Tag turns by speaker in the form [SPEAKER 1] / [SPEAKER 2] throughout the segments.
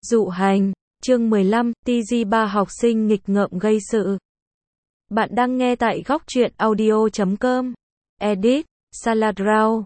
[SPEAKER 1] Dụ hành, chương 15, TG3 học sinh nghịch ngợm gây sự. Bạn đang nghe tại góc truyện audio.com. Edit, Saladrau,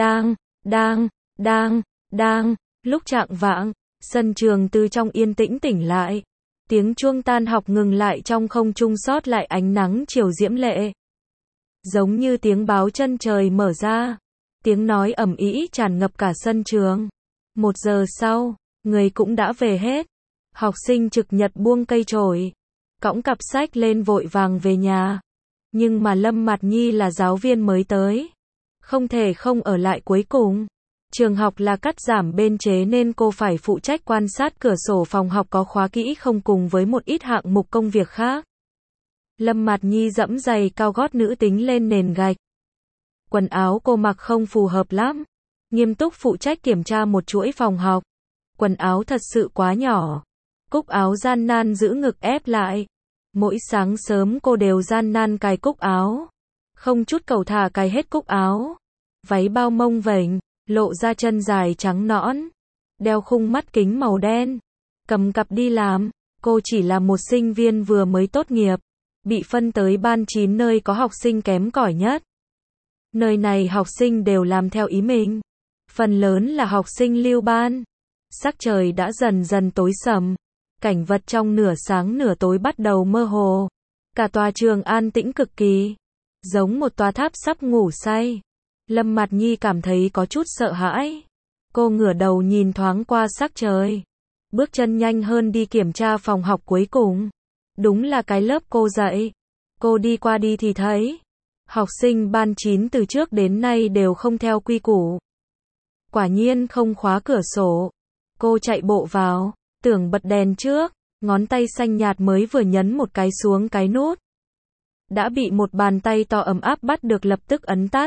[SPEAKER 1] đang. Lúc chạng vạng, sân trường từ trong yên tĩnh tỉnh lại. Tiếng chuông tan học ngừng lại trong không trung sót lại ánh nắng chiều diễm lệ. Giống như tiếng báo chân trời mở ra. Tiếng nói ầm ĩ tràn ngập cả sân trường. 1 giờ sau, người cũng đã về hết. Học sinh trực nhật buông cây chổi, cõng cặp sách lên vội vàng về nhà. Nhưng mà Lâm Mạt Nhi là giáo viên mới tới, không thể không ở lại cuối cùng. Trường học là cắt giảm biên chế nên cô phải phụ trách quan sát cửa sổ phòng học có khóa kỹ không cùng với một ít hạng mục công việc khác. Lâm Mạt Nhi dẫm giày cao gót nữ tính lên nền gạch. Quần áo cô mặc không phù hợp lắm. Nghiêm túc phụ trách kiểm tra một chuỗi phòng học. Quần áo thật sự quá nhỏ. Cúc áo gian nan giữ ngực ép lại. Mỗi sáng sớm cô đều gian nan cài cúc áo. Không chút cầu thả cài hết cúc áo. Váy bao mông vểnh, lộ ra chân dài trắng nõn. Đeo khung mắt kính màu đen. Cầm cặp đi làm. Cô chỉ là một sinh viên vừa mới tốt nghiệp. Bị phân tới ban 9 nơi có học sinh kém cỏi nhất. Nơi này học sinh đều làm theo ý mình. Phần lớn là học sinh lưu ban. Sắc trời đã dần dần tối sầm. Cảnh vật trong nửa sáng nửa tối bắt đầu mơ hồ. Cả tòa trường an tĩnh cực kỳ. Giống một tòa tháp sắp ngủ say. Lâm Mạt Nhi cảm thấy có chút sợ hãi. Cô ngửa đầu nhìn thoáng qua sắc trời. Bước chân nhanh hơn đi kiểm tra phòng học cuối cùng. Đúng là cái lớp cô dạy. Cô đi qua đi thì thấy. Học sinh ban 9 từ trước đến nay đều không theo quy củ. Quả nhiên không khóa cửa sổ. Cô chạy bộ vào, tưởng bật đèn trước, ngón tay xanh nhạt mới vừa nhấn một cái xuống cái nút. Đã bị một bàn tay to ấm áp bắt được lập tức ấn tắt.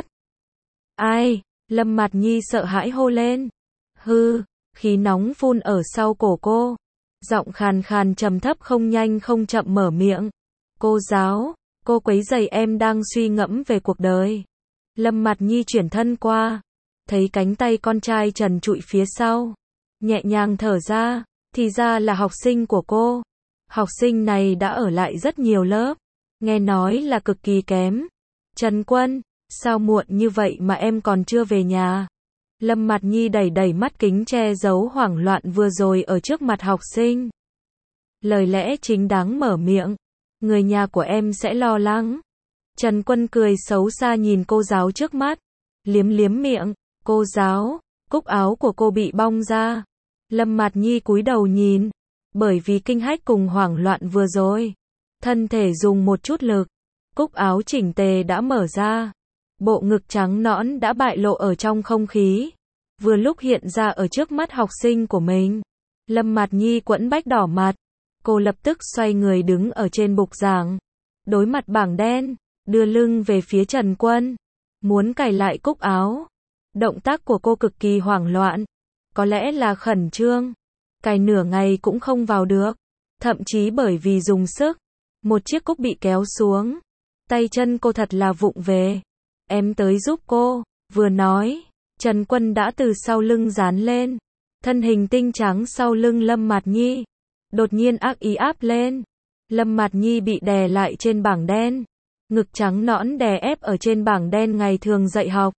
[SPEAKER 1] Ai? Lâm Mạt Nhi sợ hãi hô lên. Hư, khí nóng phun ở sau cổ cô. Giọng khàn khàn trầm thấp không nhanh không chậm mở miệng. Cô giáo, cô quấy rầy em đang suy ngẫm về cuộc đời. Lâm Mạt Nhi chuyển thân qua. Thấy cánh tay con trai trần trụi phía sau. Nhẹ nhàng thở ra, thì ra là học sinh của cô. Học sinh này đã ở lại rất nhiều lớp. Nghe nói là cực kỳ kém. Trần Quân, sao muộn như vậy mà em còn chưa về nhà? Lâm Mạt Nhi đẩy đẩy mắt kính che giấu hoảng loạn vừa rồi ở trước mặt học sinh. Lời lẽ chính đáng mở miệng. Người nhà của em sẽ lo lắng. Trần Quân cười xấu xa nhìn cô giáo trước mắt. Liếm liếm miệng. Cô giáo, cúc áo của cô bị bong ra. Lâm Mạt Nhi cúi đầu nhìn. Bởi vì kinh hách cùng hoảng loạn vừa rồi. Thân thể dùng một chút lực. Cúc áo chỉnh tề đã mở ra. Bộ ngực trắng nõn đã bại lộ ở trong không khí. Vừa lúc hiện ra ở trước mắt học sinh của mình. Lâm Mạt Nhi quẫn bách đỏ mặt. Cô lập tức xoay người đứng ở trên bục giảng. Đối mặt bảng đen. Đưa lưng về phía Trần Quân. Muốn cài lại cúc áo. Động tác của cô cực kỳ hoảng loạn. Có lẽ là khẩn trương. Cài nửa ngày cũng không vào được. Thậm chí bởi vì dùng sức. Một chiếc cúc bị kéo xuống. Tay chân cô thật là vụng về. Em tới giúp cô. Vừa nói. Trần Quân đã từ sau lưng dán lên. Thân hình tinh trắng sau lưng Lâm Mạt Nhi. Đột nhiên ác ý áp lên. Lâm Mạt Nhi bị đè lại trên bảng đen. Ngực trắng nõn đè ép ở trên bảng đen ngày thường dạy học.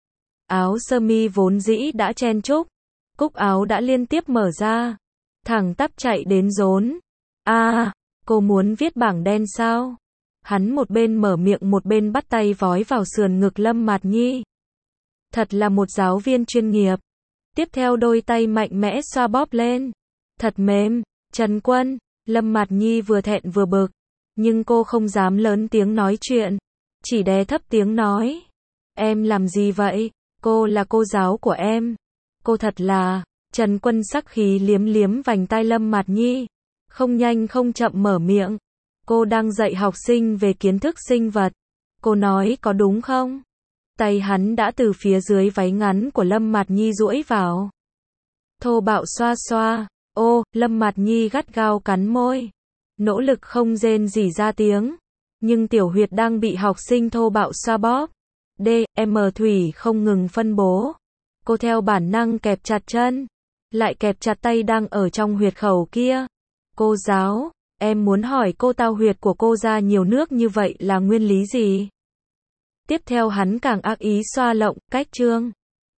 [SPEAKER 1] Áo sơ mi vốn dĩ đã chen chúc. Cúc áo đã liên tiếp mở ra. Thẳng tắp chạy đến rốn. Cô muốn viết bảng đen sao? Hắn một bên mở miệng một bên bắt tay vói vào sườn ngực Lâm Mạt Nhi. Thật là một giáo viên chuyên nghiệp. Tiếp theo đôi tay mạnh mẽ xoa bóp lên. Thật mềm. Trần Quân, Lâm Mạt Nhi vừa thẹn vừa bực. Nhưng cô không dám lớn tiếng nói chuyện. Chỉ đè thấp tiếng nói. Em làm gì vậy? Cô là cô giáo của em. Cô thật là. Trần Quân sắc khí liếm liếm vành tai Lâm Mạt Nhi. Không nhanh không chậm mở miệng. Cô đang dạy học sinh về kiến thức sinh vật. Cô nói có đúng không? Tay hắn đã từ phía dưới váy ngắn của Lâm Mạt Nhi duỗi vào. Thô bạo xoa xoa. Lâm Mạt Nhi gắt gao cắn môi. Nỗ lực không rên rỉ ra tiếng. Nhưng tiểu huyệt đang bị học sinh thô bạo xoa bóp. Thủy không ngừng phân bố. Cô theo bản năng kẹp chặt chân. lại kẹp chặt tay đang ở trong huyệt khẩu kia. Cô giáo, em muốn hỏi cô tao huyệt của cô ra nhiều nước như vậy là nguyên lý gì? Tiếp theo hắn càng ác ý xoa lộng, cách Trương